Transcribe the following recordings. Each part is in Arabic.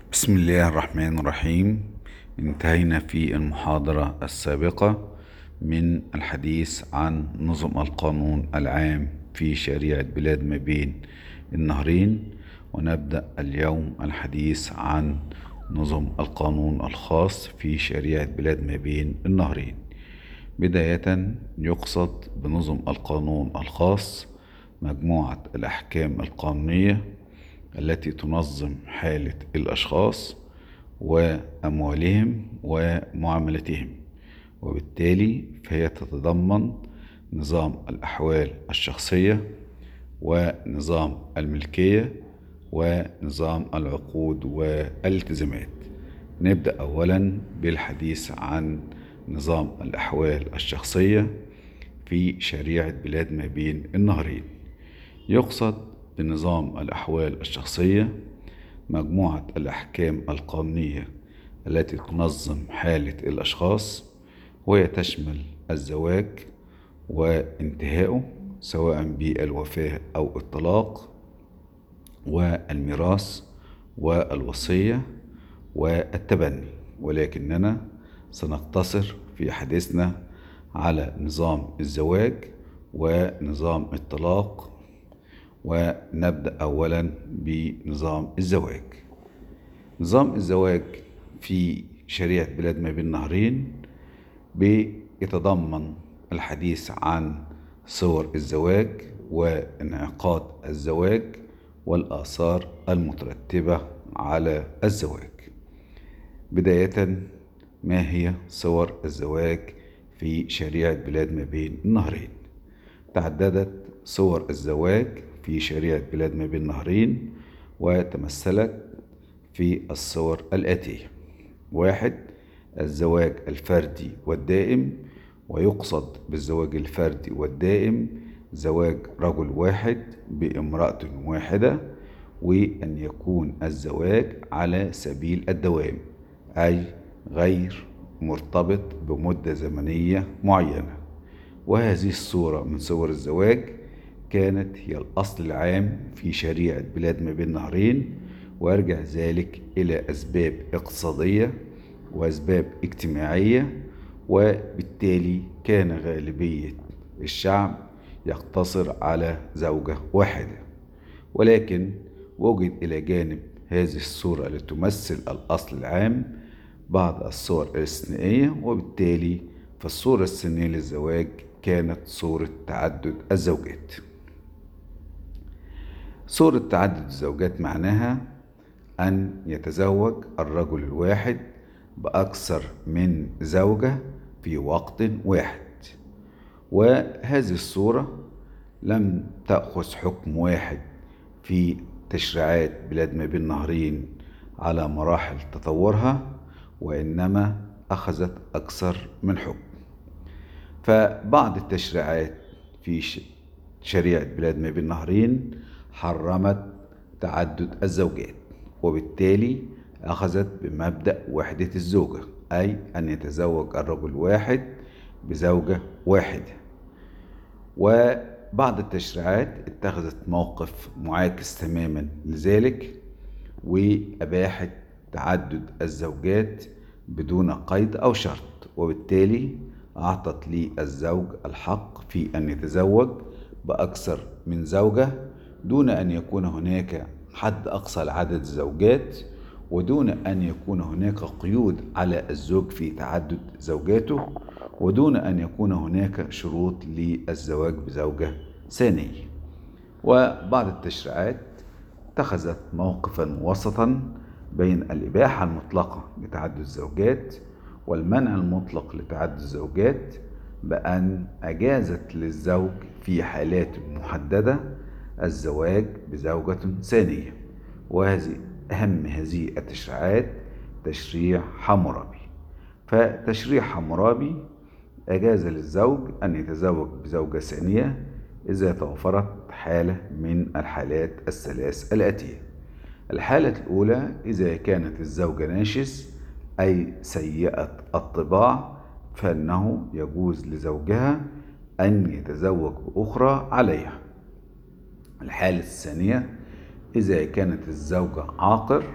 بسم الله الرحمن الرحيم. انتهينا في المحاضرة السابقة من الحديث عن نظم القانون العام في شريعة بلاد ما بين النهرين، ونبدأ اليوم الحديث عن نظم القانون الخاص في شريعة بلاد ما بين النهرين. بداية، يقصد بنظم القانون الخاص مجموعة الأحكام القانونية التي تنظم حالة الأشخاص وأموالهم ومعاملتهم، وبالتالي فهي تتضمن نظام الأحوال الشخصية ونظام الملكية ونظام العقود والالتزامات. نبدأ أولا بالحديث عن نظام الأحوال الشخصية في شريعة بلاد ما بين النهرين. يقصد بنظام الأحوال الشخصية مجموعة الأحكام القانونية التي تنظم حالة الأشخاص، وهي تشمل الزواج وانتهائه سواء بالوفاة أو الطلاق، والميراث والوصية والتبني، ولكننا سنقتصر في حديثنا على نظام الزواج ونظام الطلاق. ونبدأ أولا بنظام الزواج. نظام الزواج في شريعة بلاد ما بين النهرين بيتضمن الحديث عن صور الزواج وانعقاد الزواج والآثار المترتبة على الزواج. بداية، ما هي صور الزواج في شريعة بلاد ما بين النهرين؟ تعددت صور الزواج في شريعة بلاد ما بين النهرين، وتمثلت في الصور الآتية: 1. الزواج الفردي والدائم، ويقصد بالزواج الفردي والدائم زواج رجل واحد بامرأة واحدة، وأن يكون الزواج على سبيل الدوام، أي غير مرتبط بمدة زمنية معينة. وهذه الصورة من صور الزواج كانت هي الأصل العام في شريعة بلاد ما بين النهرين، ويرجع ذلك إلى أسباب اقتصادية وأسباب اجتماعية، وبالتالي كان غالبية الشعب يقتصر على زوجة واحدة. ولكن وجد إلى جانب هذه الصورة التي تمثل الأصل العام بعض الصور الاستثنائية، وبالتالي فالصورة السنية للزواج كانت صورة تعدد الزوجات. صورة تعدد الزوجات معناها أن يتزوج الرجل الواحد بأكثر من زوجة في وقت واحد. وهذه الصورة لم تأخذ حكم واحد في تشريعات بلاد ما بين النهرين على مراحل تطورها، وإنما أخذت أكثر من حكم. فبعض التشريعات في شريعة بلاد ما بين النهرين حرمت تعدد الزوجات، وبالتالي أخذت بمبدأ وحدة الزوجة، أي أن يتزوج الرجل واحد بزوجة واحدة. وبعض التشريعات اتخذت موقف معاكس تماما لذلك، وأباحت تعدد الزوجات بدون قيد أو شرط، وبالتالي أعطت للزوج الحق في أن يتزوج بأكثر من زوجة دون أن يكون هناك حد أقصى لعدد الزوجات، ودون أن يكون هناك قيود على الزوج في تعدد زوجاته، ودون أن يكون هناك شروط للزواج بزوجة ثانية. وبعض التشريعات اتخذت موقفا وسطا بين الإباحة المطلقة لتعدد الزوجات والمنع المطلق لتعدد الزوجات، بأن أجازت للزوج في حالات محددة الزواج بزوجة ثانية. وهذه أهم هذه التشريعات تشريع حمورابي. فتشريع حمورابي أجاز للزوج أن يتزوج بزوجة ثانية إذا توفرت حالة من الحالات الثلاث الآتية. الحالة الأولى إذا كانت الزوجة ناشز أي سيئة الطباع، فإنه يجوز لزوجها أن يتزوج بأخرى عليها. الحالة الثانية إذا كانت الزوجة عاقر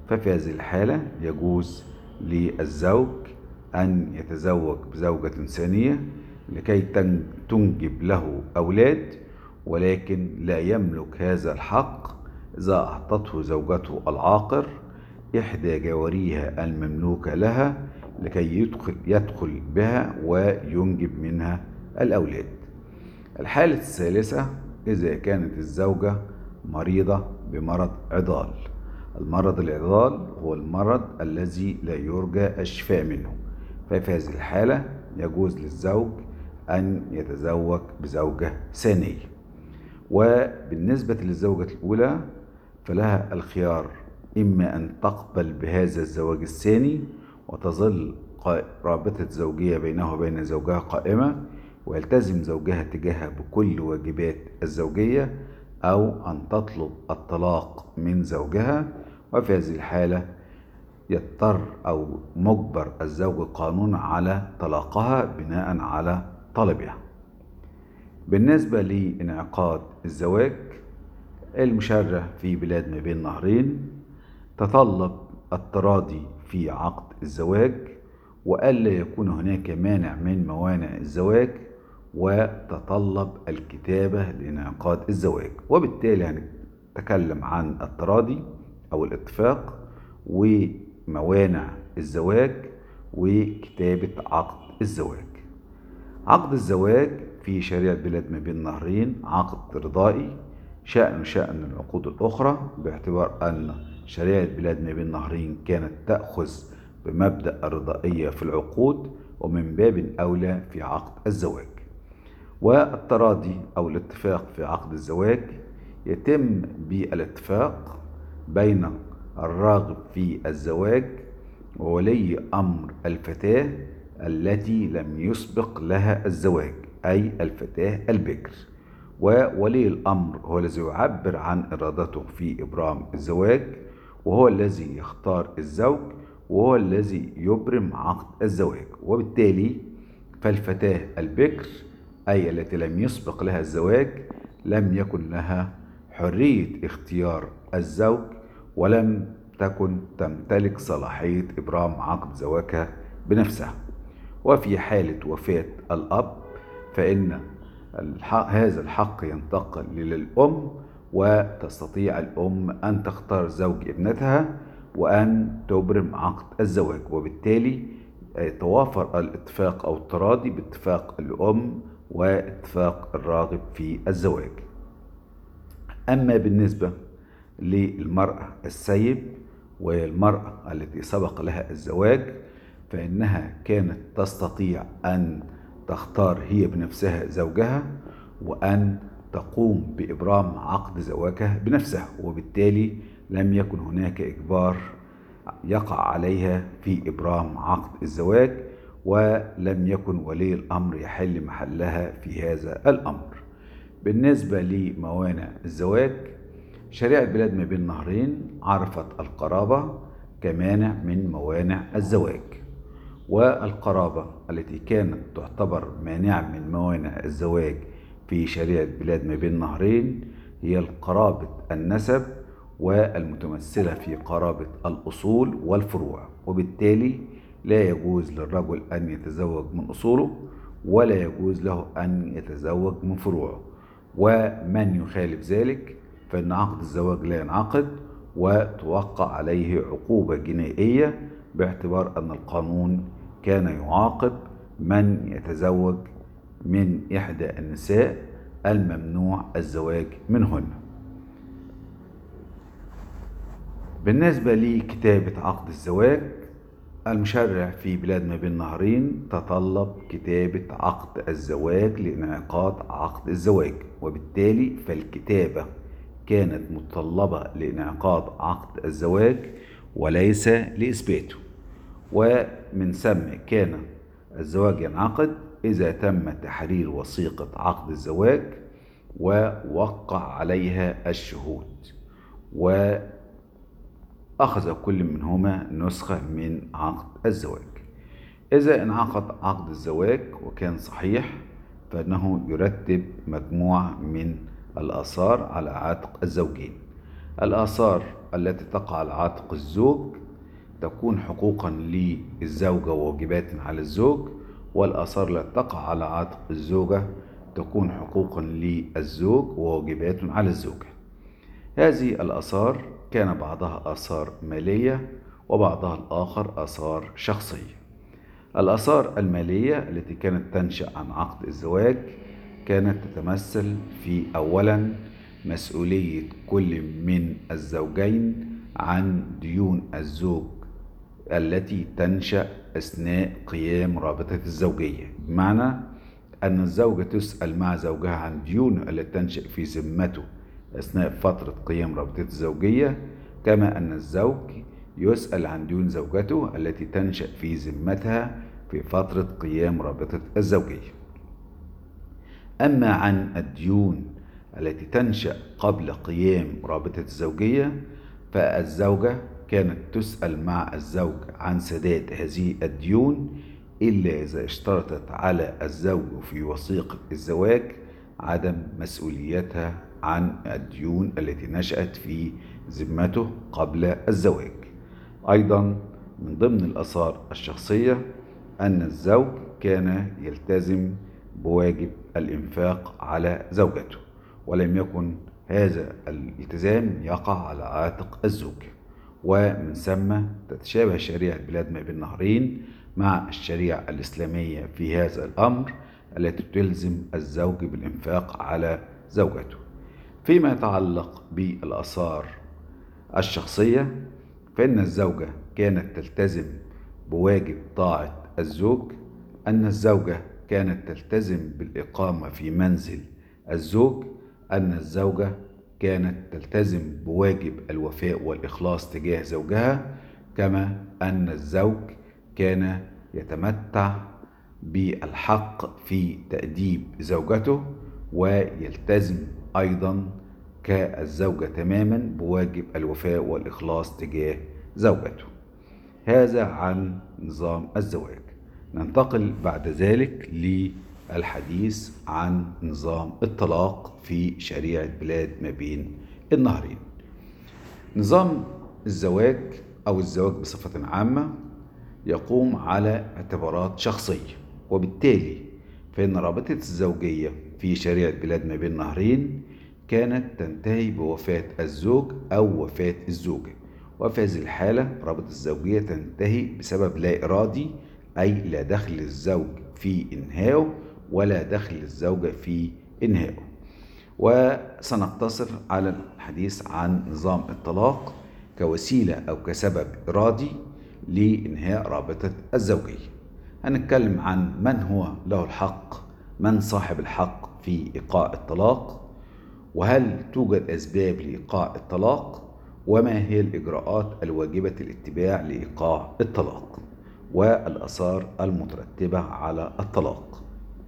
ففي هذه الحالة يجوز للزوج أن يتزوج بزوجة ثانية لكي تنجب له أولاد، ولكن لا يملك هذا الحق إذا أعطته زوجته العاقر إحدى جواريها المملوكة لها لكي يدخل بها وينجب منها الأولاد. الحالة الثالثة إذا كانت الزوجة مريضة بمرض عضال. المرض العضال هو المرض الذي لا يرجى الشفاء منه، ففي هذه الحالة يجوز للزوج أن يتزوج بزوجة ثانية. وبالنسبة للزوجة الأولى فلها الخيار إما أن تقبل بهذا الزواج الثاني وتظل رابطة زوجية بينها وبين زوجها قائمة ويلتزم زوجها تجاهها بكل واجبات الزوجية، أو أن تطلب الطلاق من زوجها، وفي هذه الحالة يضطر أو مجبر الزوج قانونا على طلاقها بناء على طلبها. بالنسبة لانعقاد الزواج، المشرع في بلاد ما بين نهرين تطلب التراضي في عقد الزواج، وألا يكون هناك مانع من موانع الزواج، وتطلب الكتابة لانعقاد الزواج. وبالتالي هنتكلم عن التراضي أو الاتفاق وموانع الزواج وكتابة عقد الزواج. عقد الزواج في شريعة بلاد ما بين نهرين عقد رضائي شأن العقود الأخرى، باعتبار أن شريعة بلاد ما بين نهرين كانت تأخذ بمبدأ الرضائية في العقود، ومن باب أولى في عقد الزواج. والتراضي أو الاتفاق في عقد الزواج يتم بالاتفاق بين الراغب في الزواج وولي أمر الفتاة التي لم يسبق لها الزواج، أي الفتاة البكر. وولي الأمر هو الذي يعبر عن إرادته في إبرام الزواج، وهو الذي يختار الزوج، وهو الذي يبرم عقد الزواج. وبالتالي فالفتاة البكر أي التي لم يسبق لها الزواج لم يكن لها حرية اختيار الزوج، ولم تكن تمتلك صلاحية إبرام عقد زواجها بنفسها. وفي حالة وفاة الأب فإن هذا الحق ينتقل للأم، وتستطيع الأم أن تختار زوج ابنتها وأن تبرم عقد الزواج، وبالتالي يتوافر الاتفاق أو التراضي باتفاق الأم واتفاق الراغب في الزواج. أما بالنسبة للمرأة السيب والمرأة التي سبق لها الزواج فإنها كانت تستطيع أن تختار هي بنفسها زوجها وأن تقوم بإبرام عقد زواجها بنفسها، وبالتالي لم يكن هناك إجبار يقع عليها في إبرام عقد الزواج، ولم يكن ولي الأمر يحل محلها في هذا الأمر. بالنسبة لموانع الزواج، شريعة بلاد ما بين نهرين عرفت القرابة كمانع من موانع الزواج. والقرابة التي كانت تعتبر مانعا من موانع الزواج في شريعة بلاد ما بين نهرين هي القرابة النسب والمتمثلة في قرابة الأصول والفروع، وبالتالي لا يجوز للرجل أن يتزوج من أصوله ولا يجوز له أن يتزوج من فروعه. ومن يخالف ذلك فإن عقد الزواج لا ينعقد وتوقع عليه عقوبة جنائية، باعتبار أن القانون كان يعاقب من يتزوج من إحدى النساء الممنوع الزواج منهن. بالنسبة لكتابة عقد الزواج، المشرع في بلاد ما بين نهرين تطلب كتابة عقد الزواج لانعقاد عقد الزواج، وبالتالي فالكتابة كانت متطلبة لانعقاد عقد الزواج وليس لإثباته. ومن ثم كان الزواج ينعقد إذا تم تحرير وثيقة عقد الزواج ووقع عليها الشهود، وأخذ كل منهما نسخة من عقد الزواج. إذا انعقد عقد الزواج وكان صحيح فإنه يرتب مجموعة من الآثار على عاتق الزوجين. الآثار التي تقع على عاتق الزوج تكون حقوقا للزوجة وواجبات على الزوج، والآثار التي تقع على عاتق الزوجة تكون حقوقا للزوج وواجبات على الزوجة. هذه الآثار كان بعضها آثار مالية وبعضها الآخر آثار شخصية. الآثار المالية التي كانت تنشأ عن عقد الزواج كانت تتمثل في أولا مسؤولية كل من الزوجين عن ديون الزوج التي تنشأ أثناء قيام رابطة الزوجية، بمعنى أن الزوجة تسأل مع زوجها عن ديون التي تنشأ في ذمته أثناء فترة قيام رابطة الزوجية، كما أن الزوج يسأل عن ديون زوجته التي تنشأ في ذمتها في فترة قيام رابطة الزوجية. أما عن الديون التي تنشأ قبل قيام رابطة الزوجية فالزوجة كانت تسأل مع الزوج عن سداد هذه الديون إلا إذا اشترطت على الزوج في وثيقة الزواج عدم مسؤوليتها عن الديون التي نشأت في ذمته قبل الزواج. أيضا من ضمن الآثار الشخصية أن الزوج كان يلتزم بواجب الإنفاق على زوجته، ولم يكن هذا الالتزام يقع على عاتق الزوج، ومن ثم تتشابه شريعة بلاد ما بين النهرين مع الشريعة الإسلامية في هذا الأمر التي تلزم الزوج بالإنفاق على زوجته. فيما يتعلق بالآثار الشخصية فإن الزوجة كانت تلتزم بواجب طاعة الزوج، أن الزوجة كانت تلتزم بالإقامة في منزل الزوج، أن الزوجة كانت تلتزم بواجب الوفاء والإخلاص تجاه زوجها، كما أن الزوج كان يتمتع بالحق في تأديب زوجته ويلتزم أيضا كالزوجة تماما بواجب الوفاء والإخلاص تجاه زوجته. هذا عن نظام الزواج. ننتقل بعد ذلك للحديث عن نظام الطلاق في شريعة بلاد ما بين النهرين. نظام الزواج أو الزواج بصفة عامة يقوم على اعتبارات شخصية، وبالتالي فإن رابطة الزوجية في شريعة بلاد ما بين النهرين كانت تنتهي بوفاة الزوج أو وفاة الزوجة، وفي هذه الحالة رابطة الزوجية تنتهي بسبب لا إرادي، أي لا دخل الزوج في إنهائه ولا دخل الزوجة في إنهائه. وسنقتصر على الحديث عن نظام الطلاق كوسيلة أو كسبب إرادي لإنهاء رابطة الزوجية. هنتكلم عن من هو له الحق، من صاحب الحق في إيقاع الطلاق، وهل توجد أسباب لإيقاع الطلاق، وما هي الإجراءات الواجبة الاتباع لإيقاع الطلاق، والآثار المترتبة على الطلاق.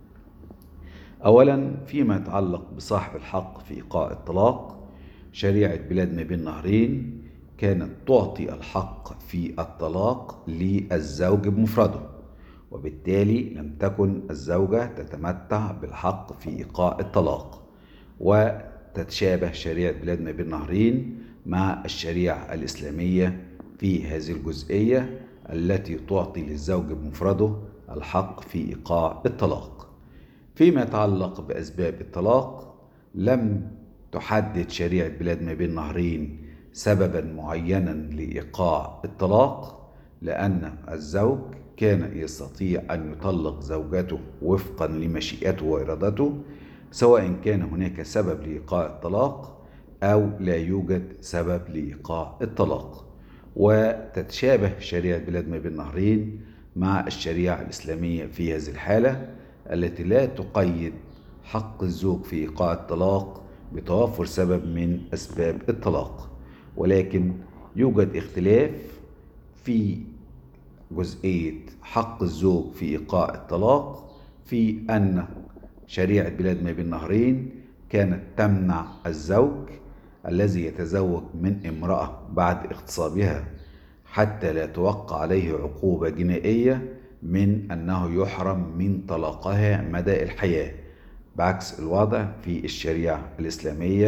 أولا فيما يتعلق بصاحب الحق في إيقاع الطلاق، شريعة بلاد ما بين النهرين كانت تعطي الحق في الطلاق للزوج بمفرده، وبالتالي لم تكن الزوجة تتمتع بالحق في إيقاع الطلاق. وتتشابه شريعة بلاد ما بين النهرين مع الشريعة الإسلامية في هذه الجزئية التي تعطي للزوج بمفرده الحق في إيقاع الطلاق. فيما يتعلق بأسباب الطلاق، لم تحدد شريعة بلاد ما بين النهرين سببا معينا لإيقاع الطلاق، لأن الزوج كان يستطيع أن يطلق زوجته وفقا لمشيئته وإرادته، سواء كان هناك سبب لإيقاع الطلاق أو لا يوجد سبب لإيقاع الطلاق. وتتشابه شريعة بلاد ما بين النهرين مع الشريعة الإسلامية في هذه الحالة التي لا تقيد حق الزوج في إيقاع الطلاق بتوافر سبب من أسباب الطلاق، ولكن يوجد اختلاف في جزئية حق الزوج في إيقاع الطلاق، في أن شريعة بلاد ما بين النهرين كانت تمنع الزوج الذي يتزوج من امرأة بعد اغتصابها حتى لا توقع عليه عقوبة جنائية من أنه يحرم من طلاقها مدى الحياة، بعكس الوضع في الشريعة الإسلامية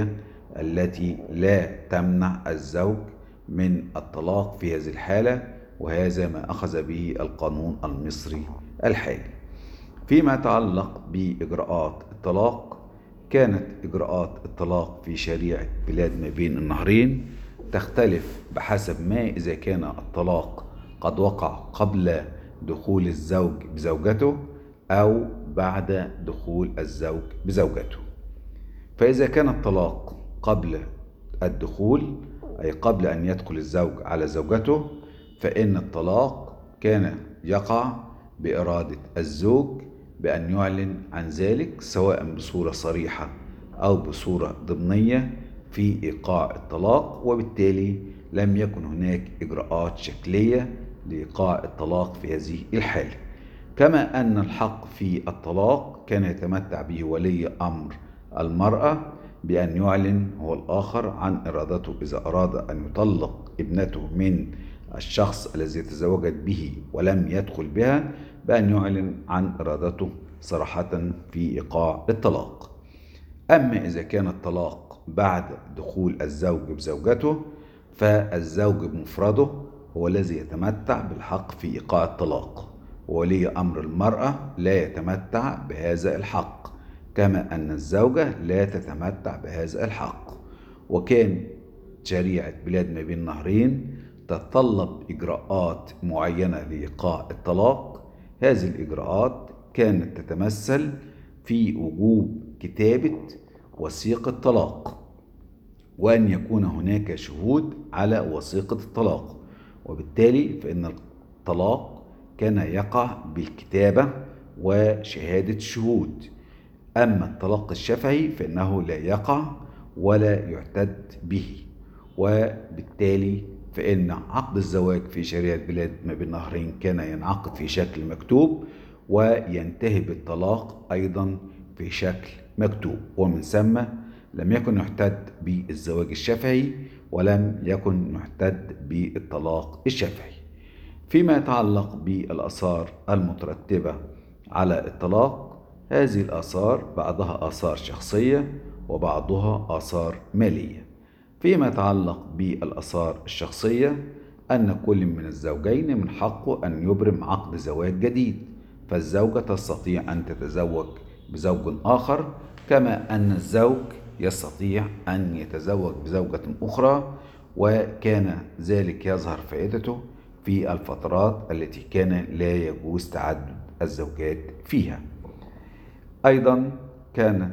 التي لا تمنع الزوج من الطلاق في هذه الحالة، وهذا ما أخذ به القانون المصري الحالي. فيما يتعلق بإجراءات الطلاق، كانت إجراءات الطلاق في شريعة بلاد ما بين النهرين تختلف بحسب ما إذا كان الطلاق قد وقع قبل دخول الزوج بزوجته أو بعد دخول الزوج بزوجته. فإذا كان الطلاق قبل الدخول، أي قبل أن يدخل الزوج على زوجته، فإن الطلاق كان يقع بإرادة الزوج بأن يعلن عن ذلك، سواء بصورة صريحة أو بصورة ضمنية في إيقاع الطلاق، وبالتالي لم يكن هناك إجراءات شكلية لإيقاع الطلاق في هذه الحالة. كما أن الحق في الطلاق كان يتمتع به ولي أمر المرأة بأن يعلن هو الآخر عن إرادته إذا أراد أن يطلق ابنته من الشخص الذي تزوجت به ولم يدخل بها، بأن يعلن عن إرادته صراحة في إيقاع الطلاق. أما إذا كان الطلاق بعد دخول الزوج بزوجته، فالزوج بمفرده هو الذي يتمتع بالحق في إيقاع الطلاق، وولي أمر المرأة لا يتمتع بهذا الحق، كما أن الزوجة لا تتمتع بهذا الحق. وكان شريعة بلاد ما بين النهرين تتطلب إجراءات معينة لإيقاع الطلاق. هذه الإجراءات كانت تتمثل في وجوب كتابة وثيقة طلاق، وأن يكون هناك شهود على وثيقة الطلاق، وبالتالي فإن الطلاق كان يقع بالكتابة وشهادة الشهود. أما الطلاق الشفهي فإنه لا يقع ولا يعتد به، وبالتالي فإن عقد الزواج في شريعة بلاد ما بين النهرين كان ينعقد في شكل مكتوب، وينتهي بالطلاق أيضا في شكل مكتوب، ومن ثم لم يكن يحتد بالزواج الشفهي ولم يكن يحتد بالطلاق الشفهي. فيما يتعلق بالآثار المترتبة على الطلاق، هذه الآثار بعضها آثار شخصية وبعضها آثار مالية. فيما يتعلق بالآثار الشخصية، أن كل من الزوجين من حقه أن يبرم عقد زواج جديد، فالزوجة تستطيع أن تتزوج بزوج آخر، كما أن الزوج يستطيع أن يتزوج بزوجة أخرى، وكان ذلك يظهر فائدته في الفترات التي كان لا يجوز تعدد الزوجات فيها. أيضا كان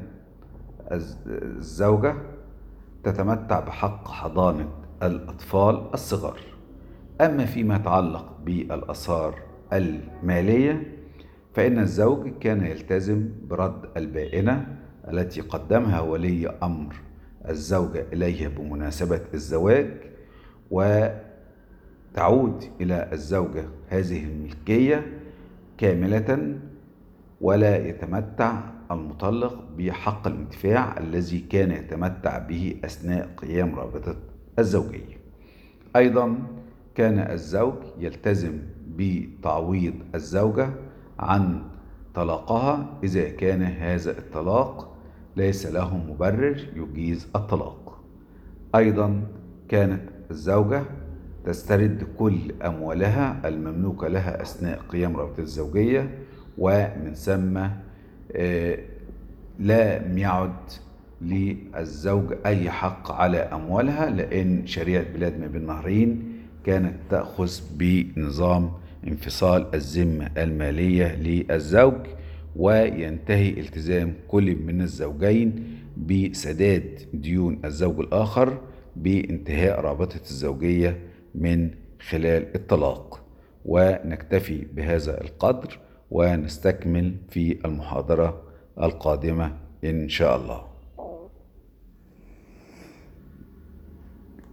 الزوجة تتمتع بحق حضانة الأطفال الصغار. أما فيما يتعلق بالآثار المالية، فإن الزوج كان يلتزم برد البائنة التي قدمها ولي أمر الزوجة إليها بمناسبة الزواج، وتعود إلى الزوجة هذه الملكية كاملة، ولا يتمتع المطلق بحق الانتفاع الذي كان يتمتع به أثناء قيام رابطة الزوجية. أيضا كان الزوج يلتزم بتعويض الزوجة عن طلاقها إذا كان هذا الطلاق ليس له مبرر يجيز الطلاق. أيضا كانت الزوجة تسترد كل أموالها المملوكة لها أثناء قيام رابطة الزوجية، ومن ثم لا يعد للزوج أي حق على أموالها، لأن شريعة بلاد ما بين النهرين كانت تأخذ بنظام انفصال الذمة المالية للزوج، وينتهي التزام كل من الزوجين بسداد ديون الزوج الآخر بانتهاء رابطة الزوجية من خلال الطلاق. ونكتفي بهذا القدر، ونستكمل في المحاضرة القادمة إن شاء الله.